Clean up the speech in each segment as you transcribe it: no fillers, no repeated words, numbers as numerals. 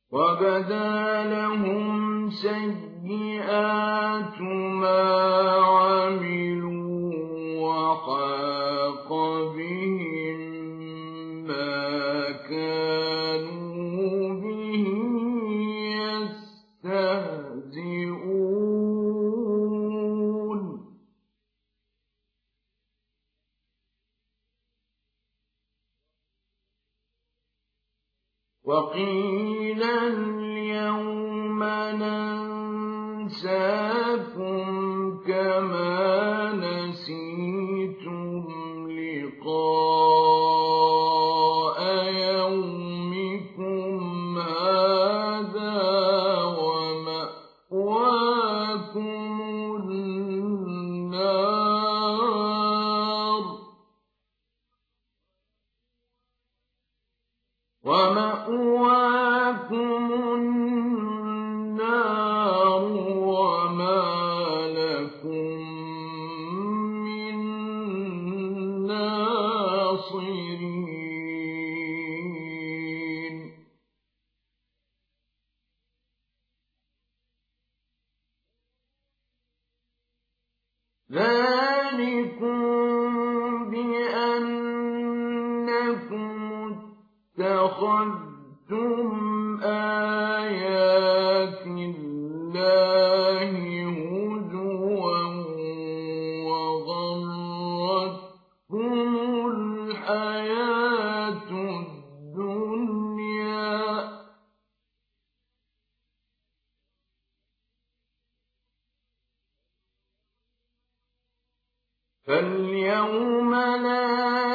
وبدا لهم سيئات ما عملوا وحاق بهم ما كانوا به يستهزئون وقيل اليوم ننساكم كما نسيتم لقاء يومكم هذا ومأواكم النار وما لكم من ناصرين ذلكم بأنكم اتخذتم آيات الله هزوا وغرتكم الحياة الدنيا فاليوم لا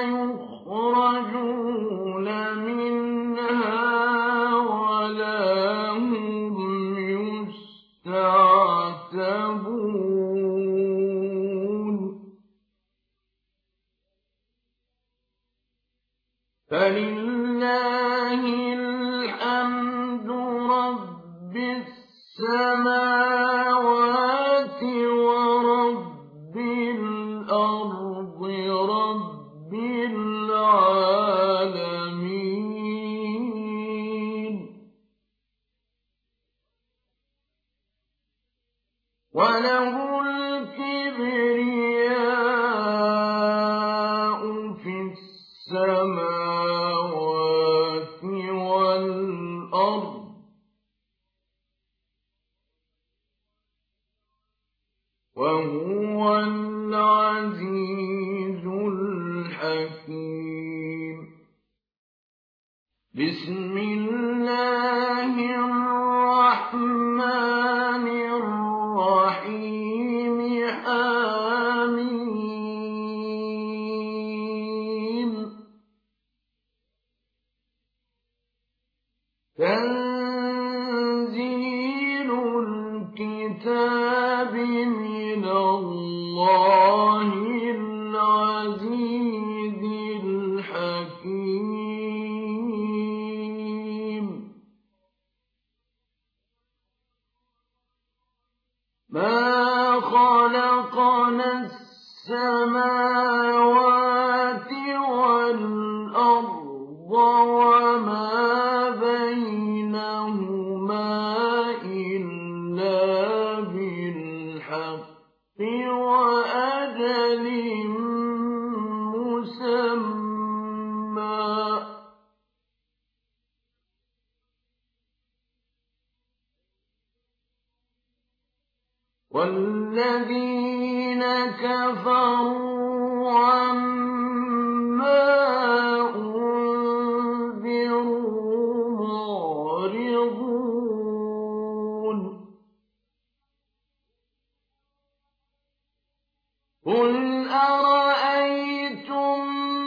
يخرجون منها ولا هم يستعتبون فلله الحمد رب السماوات ورب الأرض رب العالمين وله الكبرياء في السماوات والأرض وهو العزيز الحكيم بسم الله الرحمن الرحيم حميم تنزيل الكتاب من الله العزيز الحكيم ما خلقنا السماوات والأرض وما بينهما إلا بالحق وأجل مسمى والذين كفروا عما أنذروا معرضون قل أرأيتم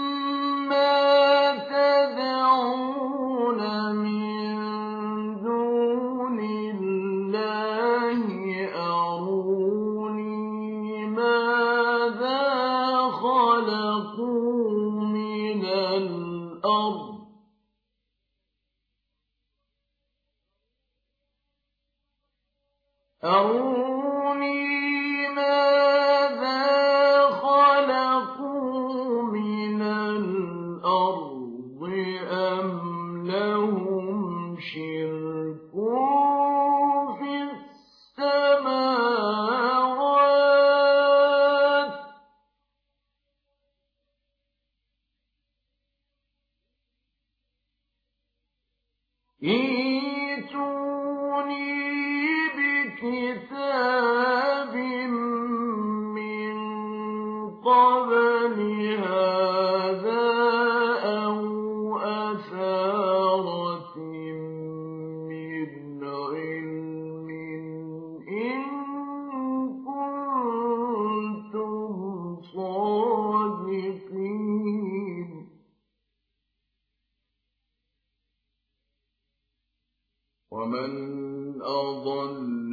ما تدعون من دون الله أروني ماذا خلقوا من الأرض أم لهم شرك ائتوني بكتاب من قبل هذا أو أثارة من علم إن كنتم صادقين ومن أضل